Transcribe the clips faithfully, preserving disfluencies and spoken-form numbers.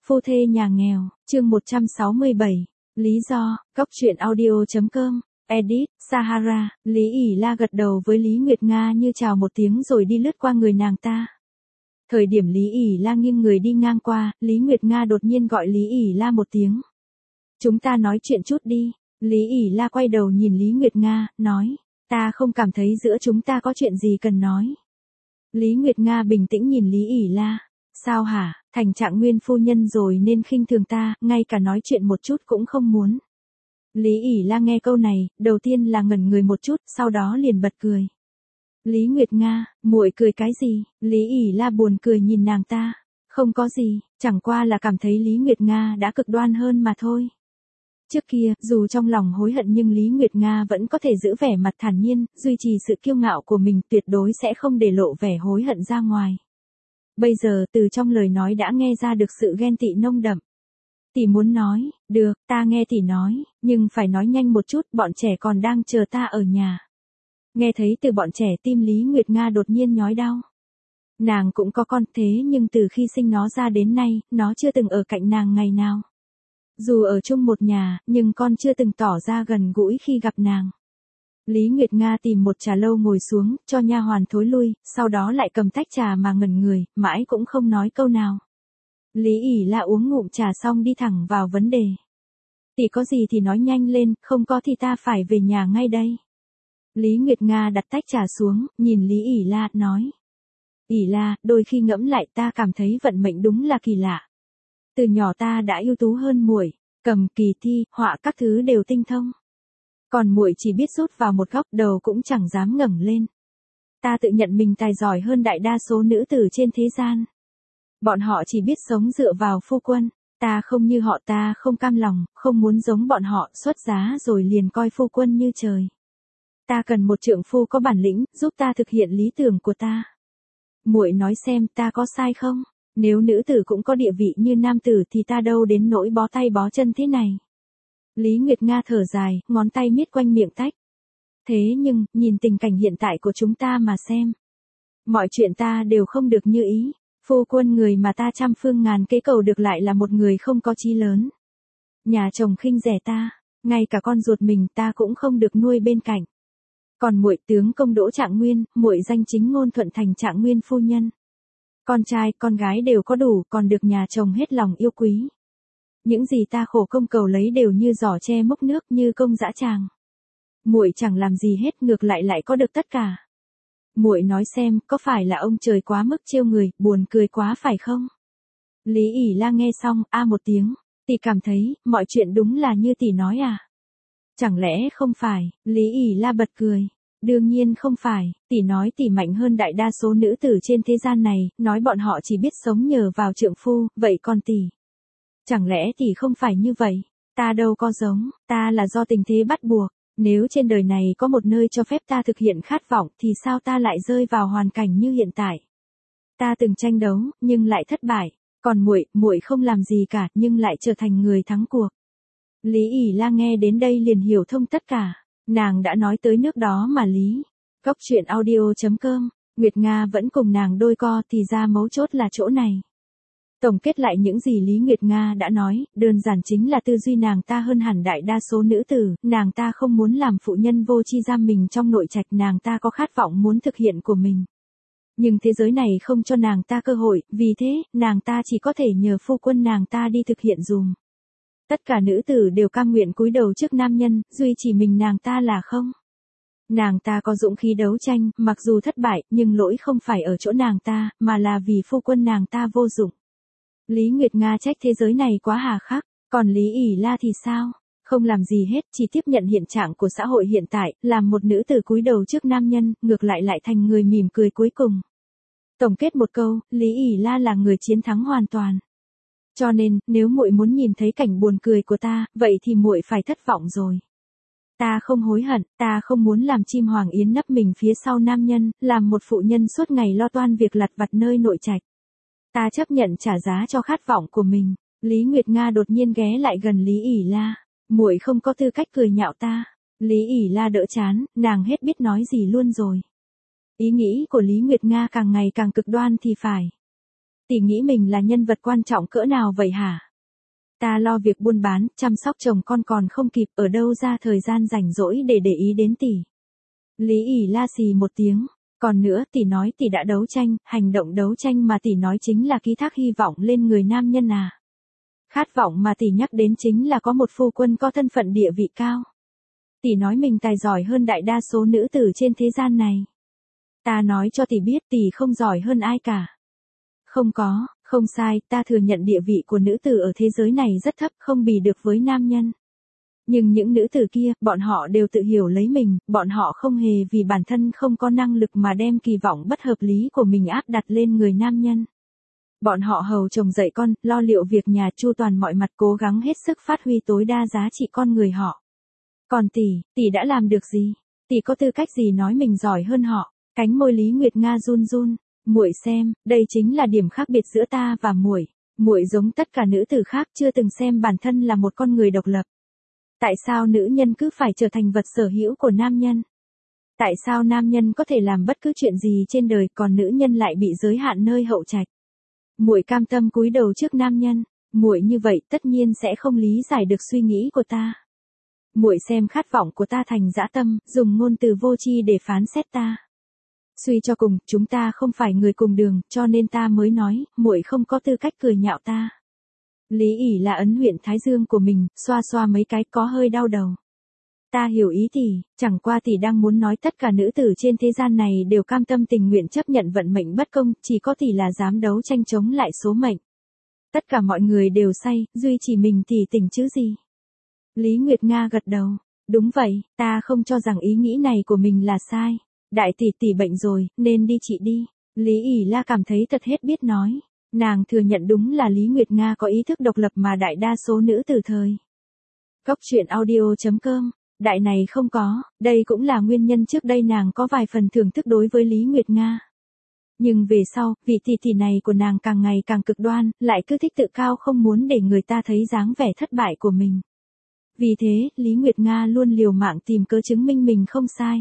Phu thê nhà nghèo, chương một trăm sáu mươi bảy. Lý do, góc truyện audio.com, edit, Sahara. Lý ỉ la gật đầu với Lý Nguyệt Nga như chào một tiếng rồi đi lướt qua người nàng ta. Thời điểm Lý ỉ la nghiêng người đi ngang qua, Lý Nguyệt Nga đột nhiên gọi Lý ỉ la một tiếng. Chúng ta nói chuyện chút đi. Lý ỉ la quay đầu nhìn Lý Nguyệt Nga, nói, ta không cảm thấy giữa chúng ta có chuyện gì cần nói. Lý Nguyệt Nga bình tĩnh nhìn Lý ỉ la. Sao hả, thành Trạng Nguyên phu nhân rồi nên khinh thường ta, ngay cả nói chuyện một chút cũng không muốn. Lý ỉ la nghe câu này, đầu tiên là ngẩn người một chút, sau đó liền bật cười. Lý Nguyệt Nga, muội cười cái gì? Lý ỉ la buồn cười nhìn nàng ta. Không có gì, chẳng qua là cảm thấy Lý Nguyệt Nga đã cực đoan hơn mà thôi. Trước kia, dù trong lòng hối hận nhưng Lý Nguyệt Nga vẫn có thể giữ vẻ mặt thản nhiên, duy trì sự kiêu ngạo của mình, tuyệt đối sẽ không để lộ vẻ hối hận ra ngoài. Bây giờ từ trong lời nói đã nghe ra được sự ghen tị nông đậm. Tỷ muốn nói, được, ta nghe tỷ nói, nhưng phải nói nhanh một chút, bọn trẻ còn đang chờ ta ở nhà. Nghe thấy từ bọn trẻ tim Lý Nguyệt Nga đột nhiên nhói đau. Nàng cũng có con thế nhưng từ khi sinh nó ra đến nay, nó chưa từng ở cạnh nàng ngày nào. Dù ở chung một nhà, nhưng con chưa từng tỏ ra gần gũi khi gặp nàng. Lý Nguyệt Nga tìm một trà lâu ngồi xuống, cho nha hoàn thối lui, sau đó lại cầm tách trà mà ngẩn người, mãi cũng không nói câu nào. Lý ỉ la uống ngụm trà xong đi thẳng vào vấn đề. Tỷ có gì thì nói nhanh lên, không có thì ta phải về nhà ngay đây. Lý Nguyệt Nga đặt tách trà xuống, nhìn Lý ỉ la, nói. ỉ la, đôi khi ngẫm lại ta cảm thấy vận mệnh đúng là kỳ lạ. Từ nhỏ ta đã ưu tú hơn muội, cầm kỳ thi, họa các thứ đều tinh thông. Còn muội chỉ biết rút vào một góc, đầu cũng chẳng dám ngẩng lên. Ta tự nhận mình tài giỏi hơn đại đa số nữ tử trên thế gian. Bọn họ chỉ biết sống dựa vào phu quân, ta không như họ, ta không cam lòng, không muốn giống bọn họ, xuất giá rồi liền coi phu quân như trời. Ta cần một trượng phu có bản lĩnh, giúp ta thực hiện lý tưởng của ta. Muội nói xem ta có sai không? Nếu nữ tử cũng có địa vị như nam tử thì ta đâu đến nỗi bó tay bó chân thế này. Lý Nguyệt Nga thở dài, ngón tay miết quanh miệng tách. Thế nhưng, nhìn tình cảnh hiện tại của chúng ta mà xem. Mọi chuyện ta đều không được như ý. Phu quân người mà ta trăm phương ngàn kế cầu được lại là một người không có chí lớn. Nhà chồng khinh rẻ ta, ngay cả con ruột mình ta cũng không được nuôi bên cạnh. Còn muội tướng công Đỗ Trạng Nguyên, muội danh chính ngôn thuận thành Trạng Nguyên phu nhân. Con trai, con gái đều có đủ, còn được nhà chồng hết lòng yêu quý. Những gì ta khổ công cầu lấy đều như giỏ tre múc nước, như công dã tràng. Muội chẳng làm gì hết, ngược lại lại có được tất cả. Muội nói xem, có phải là ông trời quá mức trêu người, buồn cười quá phải không? Lý ỉ la nghe xong, a một tiếng, tỷ cảm thấy, mọi chuyện đúng là như tỷ nói à? Chẳng lẽ không phải? Lý ỉ la bật cười. Đương nhiên không phải, tỷ nói tỷ mạnh hơn đại đa số nữ tử trên thế gian này, nói bọn họ chỉ biết sống nhờ vào trượng phu, vậy còn tỷ? Chẳng lẽ tỷ không phải như vậy? Ta đâu có giống, ta là do tình thế bắt buộc. Nếu trên đời này có một nơi cho phép ta thực hiện khát vọng thì sao ta lại rơi vào hoàn cảnh như hiện tại? Ta từng tranh đấu, nhưng lại thất bại. Còn muội, muội không làm gì cả, nhưng lại trở thành người thắng cuộc. Lý ỉ la nghe đến đây liền hiểu thông tất cả. Nàng đã nói tới nước đó mà Lý. Góc truyện audio.com, Nguyệt Nga vẫn cùng nàng đôi co thì ra mấu chốt là chỗ này. Tổng kết lại những gì Lý Nguyệt Nga đã nói, đơn giản chính là tư duy nàng ta hơn hẳn đại đa số nữ tử, nàng ta không muốn làm phụ nhân vô chi giam mình trong nội trạch, nàng ta có khát vọng muốn thực hiện của mình. Nhưng thế giới này không cho nàng ta cơ hội, vì thế, nàng ta chỉ có thể nhờ phu quân nàng ta đi thực hiện dùm. Tất cả nữ tử đều cam nguyện cúi đầu trước nam nhân, duy chỉ mình nàng ta là không. Nàng ta có dũng khí đấu tranh, mặc dù thất bại, nhưng lỗi không phải ở chỗ nàng ta, mà là vì phu quân nàng ta vô dụng. Lý Nguyệt Nga trách thế giới này quá hà khắc, còn Lý ỉ la thì sao? Không làm gì hết, chỉ tiếp nhận hiện trạng của xã hội hiện tại, làm một nữ tử cúi đầu trước nam nhân, ngược lại lại thành người mỉm cười cuối cùng. Tổng kết một câu, Lý ỉ la là người chiến thắng hoàn toàn. Cho nên, nếu muội muốn nhìn thấy cảnh buồn cười của ta, vậy thì muội phải thất vọng rồi. Ta không hối hận, ta không muốn làm chim hoàng yến nấp mình phía sau nam nhân, làm một phụ nhân suốt ngày lo toan việc lặt vặt nơi nội trạch. Ta chấp nhận trả giá cho khát vọng của mình. Lý Nguyệt Nga đột nhiên ghé lại gần Lý ỉ la. Muội không có tư cách cười nhạo ta. Lý ỉ la đỡ chán, nàng hết biết nói gì luôn rồi. Ý nghĩ của Lý Nguyệt Nga càng ngày càng cực đoan thì phải. Tỷ nghĩ mình là nhân vật quan trọng cỡ nào vậy hả? Ta lo việc buôn bán, chăm sóc chồng con còn không kịp, ở đâu ra thời gian rảnh rỗi để để ý đến tỷ. Lý ỉ la xì một tiếng. Còn nữa, tỷ nói tỷ đã đấu tranh, hành động đấu tranh mà tỷ nói chính là ký thác hy vọng lên người nam nhân à. Khát vọng mà tỷ nhắc đến chính là có một phu quân có thân phận địa vị cao. Tỷ nói mình tài giỏi hơn đại đa số nữ tử trên thế gian này. Ta nói cho tỷ biết tỷ không giỏi hơn ai cả. Không có, không sai, ta thừa nhận địa vị của nữ tử ở thế giới này rất thấp, không bì được với nam nhân. Nhưng những nữ tử kia, bọn họ đều tự hiểu lấy mình, bọn họ không hề vì bản thân không có năng lực mà đem kỳ vọng bất hợp lý của mình áp đặt lên người nam nhân. Bọn họ hầu chồng dạy con, lo liệu việc nhà, chu toàn mọi mặt, cố gắng hết sức phát huy tối đa giá trị con người họ. Còn tỷ, tỷ đã làm được gì? Tỷ có tư cách gì nói mình giỏi hơn họ? Cánh môi Lý Nguyệt Nga run run. Muội xem, đây chính là điểm khác biệt giữa ta và muội. Muội giống tất cả nữ tử khác chưa từng xem bản thân là một con người độc lập. Tại sao nữ nhân cứ phải trở thành vật sở hữu của nam nhân? Tại sao nam nhân có thể làm bất cứ chuyện gì trên đời còn nữ nhân lại bị giới hạn nơi hậu trạch? Muội cam tâm cúi đầu trước nam nhân, muội như vậy tất nhiên sẽ không lý giải được suy nghĩ của ta. Muội xem khát vọng của ta thành dã tâm, dùng ngôn từ vô tri để phán xét ta. Suy cho cùng, chúng ta không phải người cùng đường, cho nên ta mới nói, muội không có tư cách cười nhạo ta. Lý ỉ là ấn huyện thái dương của mình, xoa xoa mấy cái có hơi đau đầu. Ta hiểu ý tỷ, chẳng qua tỷ đang muốn nói tất cả nữ tử trên thế gian này đều cam tâm tình nguyện chấp nhận vận mệnh bất công, chỉ có tỷ là dám đấu tranh chống lại số mệnh. Tất cả mọi người đều say, duy chỉ mình tỷ tỉnh chứ gì. Lý Nguyệt Nga gật đầu, đúng vậy, ta không cho rằng ý nghĩ này của mình là sai. Đại tỷ tỷ bệnh rồi, nên đi trị đi. Lý ỉ la cảm thấy thật hết biết nói. Nàng thừa nhận đúng là Lý Nguyệt Nga có ý thức độc lập mà đại đa số nữ từ thời. Cốc truyện audio chấm com, đại này không có, đây cũng là nguyên nhân trước đây nàng có vài phần thưởng thức đối với Lý Nguyệt Nga. Nhưng về sau, vị tỷ tỷ này của nàng càng ngày càng cực đoan, lại cứ thích tự cao không muốn để người ta thấy dáng vẻ thất bại của mình. Vì thế, Lý Nguyệt Nga luôn liều mạng tìm cớ chứng minh mình không sai.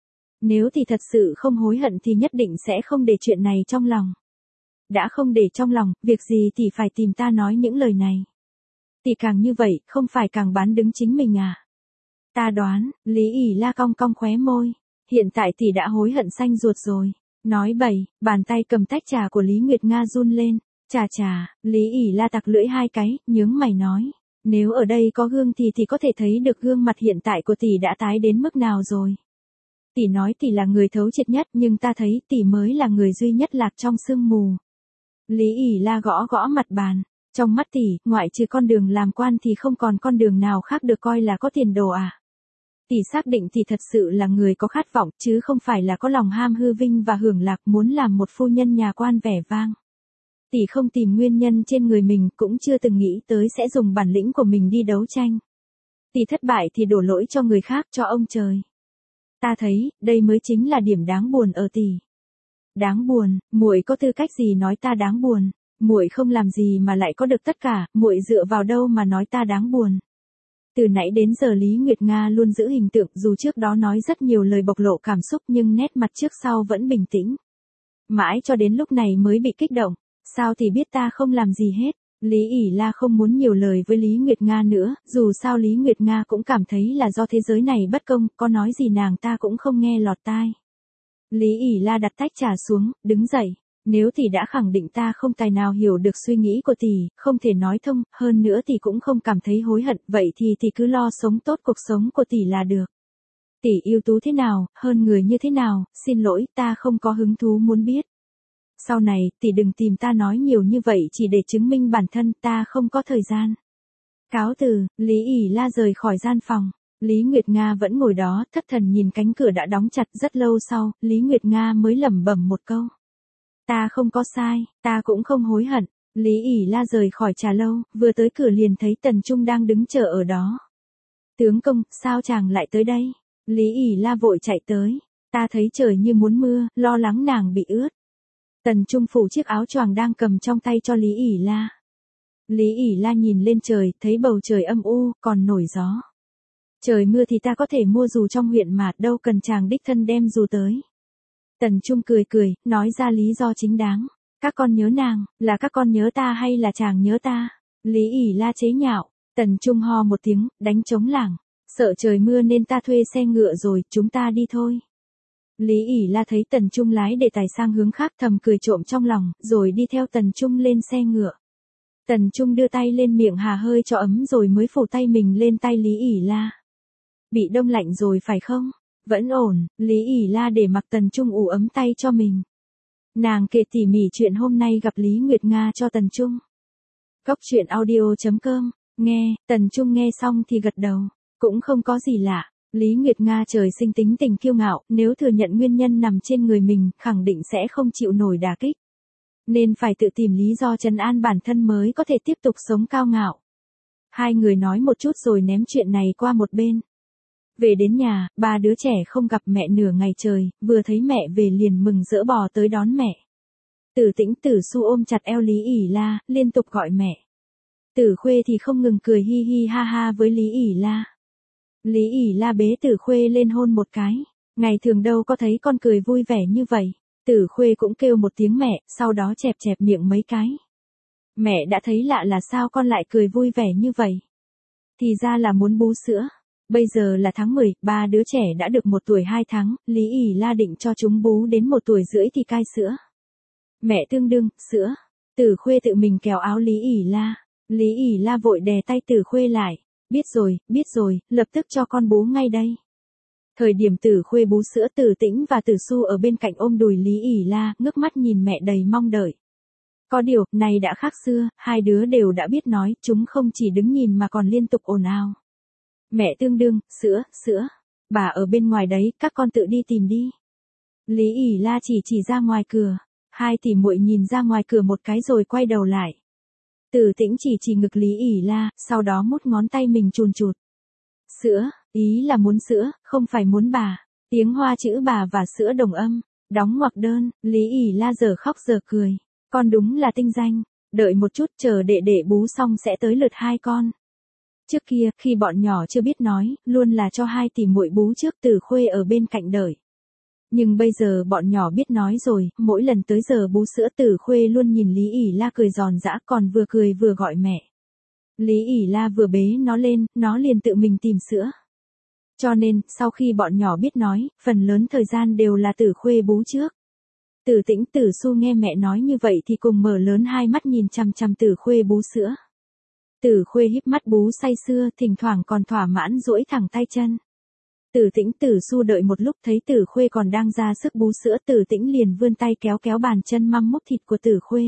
Nếu thì thật sự không hối hận thì nhất định sẽ không để chuyện này trong lòng. Đã không để trong lòng, việc gì thì phải tìm ta nói những lời này. Thì càng như vậy, không phải càng bán đứng chính mình à? Ta đoán, Lý ỉ la cong cong khóe môi. Hiện tại tỷ đã hối hận xanh ruột rồi. Nói bậy, bàn tay cầm tách trà của Lý Nguyệt Nga run lên. Chà chà, Lý ỉ la tặc lưỡi hai cái, nhướng mày nói. Nếu ở đây có gương thì thì có thể thấy được gương mặt hiện tại của tỷ đã tái đến mức nào rồi. Tỷ nói tỷ là người thấu triệt nhất nhưng ta thấy tỷ mới là người duy nhất lạc trong sương mù. Lý ỉ la gõ gõ mặt bàn. Trong mắt tỷ, ngoại trừ con đường làm quan thì không còn con đường nào khác được coi là có tiền đồ à. Tỷ xác định tỷ thật sự là người có khát vọng chứ không phải là có lòng ham hư vinh và hưởng lạc muốn làm một phu nhân nhà quan vẻ vang. Tỷ không tìm nguyên nhân trên người mình cũng chưa từng nghĩ tới sẽ dùng bản lĩnh của mình đi đấu tranh. Tỷ thất bại thì đổ lỗi cho người khác, cho ông trời. Ta thấy, đây mới chính là điểm đáng buồn ở tỷ. Đáng buồn, muội có tư cách gì nói ta đáng buồn? Muội không làm gì mà lại có được tất cả, muội dựa vào đâu mà nói ta đáng buồn? Từ nãy đến giờ Lý Nguyệt Nga luôn giữ hình tượng, dù trước đó nói rất nhiều lời bộc lộ cảm xúc nhưng nét mặt trước sau vẫn bình tĩnh. Mãi cho đến lúc này mới bị kích động. Sao thì biết ta không làm gì hết. Lý ỉ la không muốn nhiều lời với Lý Nguyệt Nga nữa, dù sao Lý Nguyệt Nga cũng cảm thấy là do thế giới này bất công, có nói gì nàng ta cũng không nghe lọt tai. Lý ỉ la đặt tách trà xuống, đứng dậy. Nếu tỷ đã khẳng định ta không tài nào hiểu được suy nghĩ của tỷ, không thể nói thông, hơn nữa tỷ cũng không cảm thấy hối hận, vậy thì tỷ cứ lo sống tốt cuộc sống của tỷ là được. Tỷ ưu tú thế nào, hơn người như thế nào, xin lỗi, ta không có hứng thú muốn biết. Sau này, tỷ đừng tìm ta nói nhiều như vậy chỉ để chứng minh bản thân, ta không có thời gian. Cáo từ, Lý ỉ la rời khỏi gian phòng. Lý Nguyệt Nga vẫn ngồi đó, thất thần nhìn cánh cửa đã đóng chặt. Rất lâu sau, Lý Nguyệt Nga mới lẩm bẩm một câu. Ta không có sai, ta cũng không hối hận. Lý ỉ la rời khỏi trà lâu, vừa tới cửa liền thấy Tần Trung đang đứng chờ ở đó. Tướng công, sao chàng lại tới đây? Lý ỉ la vội chạy tới. Ta thấy trời như muốn mưa, lo lắng nàng bị ướt. Tần Trung phủ chiếc áo choàng đang cầm trong tay cho Lý ỉ la. Lý ỉ la nhìn lên trời, thấy bầu trời âm u, còn nổi gió. Trời mưa thì ta có thể mua dù trong huyện mà, đâu cần chàng đích thân đem dù tới. Tần Trung cười cười, nói ra lý do chính đáng. Các con nhớ nàng, là các con nhớ ta hay là chàng nhớ ta? Lý ỉ la chế nhạo, Tần Trung ho một tiếng, đánh trống lảng. Sợ trời mưa nên ta thuê xe ngựa rồi, chúng ta đi thôi. Lý ỉ la thấy Tần Trung lái để tài sang hướng khác thầm cười trộm trong lòng, rồi đi theo Tần Trung lên xe ngựa. Tần Trung đưa tay lên miệng hà hơi cho ấm rồi mới phủ tay mình lên tay Lý ỉ la. Bị đông lạnh rồi phải không? Vẫn ổn, Lý ỉ la để mặc Tần Trung ủ ấm tay cho mình. Nàng kể tỉ mỉ chuyện hôm nay gặp Lý Nguyệt Nga cho Tần Trung. Cốc truyện audio chấm com, nghe, Tần Trung nghe xong thì gật đầu, cũng không có gì lạ. Lý Nguyệt Nga trời sinh tính tình kiêu ngạo, nếu thừa nhận nguyên nhân nằm trên người mình, khẳng định sẽ không chịu nổi đả kích. Nên phải tự tìm lý do trấn an bản thân mới có thể tiếp tục sống cao ngạo. Hai người nói một chút rồi ném chuyện này qua một bên. Về đến nhà, ba đứa trẻ không gặp mẹ nửa ngày trời, vừa thấy mẹ về liền mừng rỡ bò tới đón mẹ. Tử Tĩnh Tử Xu ôm chặt eo Lý ỉ la, liên tục gọi mẹ. Tử Khuê thì không ngừng cười hi hi ha ha với Lý ỉ la. Lý ỉ la bế Tử Khuê lên hôn một cái. Ngày thường đâu có thấy con cười vui vẻ như vậy. Tử Khuê cũng kêu một tiếng mẹ, sau đó chẹp chẹp miệng mấy cái. Mẹ đã thấy lạ là sao con lại cười vui vẻ như vậy. Thì ra là muốn bú sữa. Bây giờ là tháng mười, ba đứa trẻ đã được một tuổi hai tháng, Lý ỉ la định cho chúng bú đến một tuổi rưỡi thì cai sữa. Mẹ tương đương, sữa. Tử Khuê tự mình kéo áo Lý ỉ la. Lý ỉ la vội đè tay Tử Khuê lại. Biết rồi, biết rồi, lập tức cho con bú ngay đây. Thời điểm Tử Khuê bú sữa, Tử Tĩnh và Tử Xu ở bên cạnh ôm đùi Lý ỉ la, ngước mắt nhìn mẹ đầy mong đợi. Có điều, này đã khác xưa, hai đứa đều đã biết nói, chúng không chỉ đứng nhìn mà còn liên tục ồn ào. Mẹ tương đương, sữa, sữa. Bà ở bên ngoài đấy, các con tự đi tìm đi. Lý ỉ la chỉ chỉ ra ngoài cửa. Hai tỷ muội nhìn ra ngoài cửa một cái rồi quay đầu lại. Tử Tĩnh chỉ chỉ ngực Lý ỉ la, sau đó mút ngón tay mình chùn chụt. Sữa, ý là muốn sữa, không phải muốn bà. Tiếng Hoa chữ bà và sữa đồng âm. Đóng ngoặc đơn, Lý ỉ la giờ khóc giờ cười. Con đúng là tinh danh. Đợi một chút, chờ đệ đệ bú xong sẽ tới lượt hai con. Trước kia, khi bọn nhỏ chưa biết nói, luôn là cho hai tỷ muội bú trước, Tử Khuê ở bên cạnh đợi. Nhưng bây giờ bọn nhỏ biết nói rồi, mỗi lần tới giờ bú sữa Tử Khuê luôn nhìn Lý ỉ la cười giòn giã, còn vừa cười vừa gọi mẹ. Lý ỉ la vừa bế nó lên, nó liền tự mình tìm sữa. Cho nên, sau khi bọn nhỏ biết nói, phần lớn thời gian đều là Tử Khuê bú trước. Tử Tĩnh Tử Xu nghe mẹ nói như vậy thì cùng mở lớn hai mắt nhìn chằm chằm Tử Khuê bú sữa. Tử Khuê híp mắt bú say sưa, thỉnh thoảng còn thỏa mãn duỗi thẳng tay chân. Tử Tĩnh Tử Xu đợi một lúc thấy Tử Khuê còn đang ra sức bú sữa, Tử Tĩnh liền vươn tay kéo kéo bàn chân măm mốc thịt của Tử Khuê.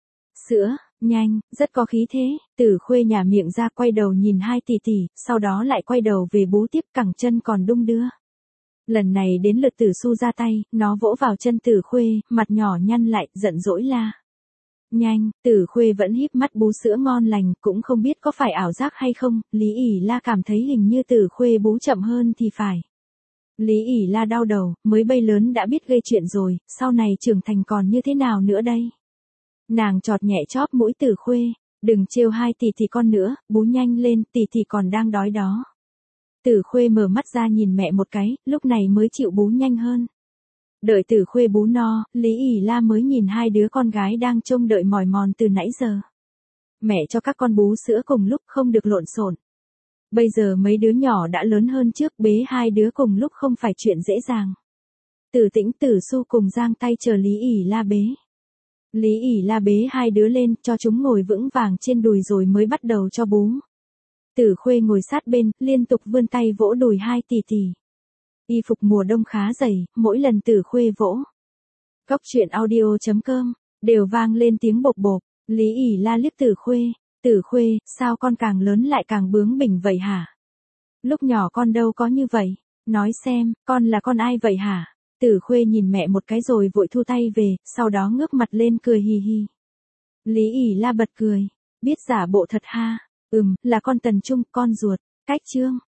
Sữa, nhanh, rất có khí thế. Tử Khuê nhả miệng ra quay đầu nhìn hai tỷ tỷ, sau đó lại quay đầu về bú tiếp, cẳng chân còn đung đưa. Lần này đến lượt Tử Xu ra tay, nó vỗ vào chân Tử Khuê, mặt nhỏ nhăn lại, giận dỗi la. Nhanh, Tử Khuê vẫn híp mắt bú sữa ngon lành, cũng không biết có phải ảo giác hay không, Lý ỉ la cảm thấy hình như Tử Khuê bú chậm hơn thì phải. Lý ỉ la đau đầu, mới bay lớn đã biết gây chuyện rồi, sau này trưởng thành còn như thế nào nữa đây? Nàng chọt nhẹ chóp mũi Tử Khuê, đừng trêu hai tỷ tỷ con nữa, bú nhanh lên, tỷ tỷ còn đang đói đó. Tử Khuê mở mắt ra nhìn mẹ một cái, lúc này mới chịu bú nhanh hơn. Đợi Tử Khuê bú no, Lý ỉ la mới nhìn hai đứa con gái đang trông đợi mỏi mòn từ nãy giờ. Mẹ cho các con bú sữa cùng lúc, không được lộn xộn. Bây giờ mấy đứa nhỏ đã lớn hơn trước, bế hai đứa cùng lúc không phải chuyện dễ dàng. Tử Tĩnh Tử Xu cùng giang tay chờ Lý ỉ la bế. Lý ỉ la bế hai đứa lên, cho chúng ngồi vững vàng trên đùi rồi mới bắt đầu cho bú. Tử Khuê ngồi sát bên, liên tục vươn tay vỗ đùi hai tỷ tỷ. Y phục mùa đông khá dày, mỗi lần Tử Khuê vỗ. Cốc truyện audio chấm com, đều vang lên tiếng bộp bộp. Lý ỉ la liếc Tử Khuê. Tử Khuê, sao con càng lớn lại càng bướng bỉnh vậy hả? Lúc nhỏ con đâu có như vậy. Nói xem, con là con ai vậy hả? Tử Khuê nhìn mẹ một cái rồi vội thu tay về, sau đó ngước mặt lên cười hì hì. Lý ỉ la bật cười. Biết giả bộ thật ha. Ừm, là con Tần Trung, con ruột. Cách chương.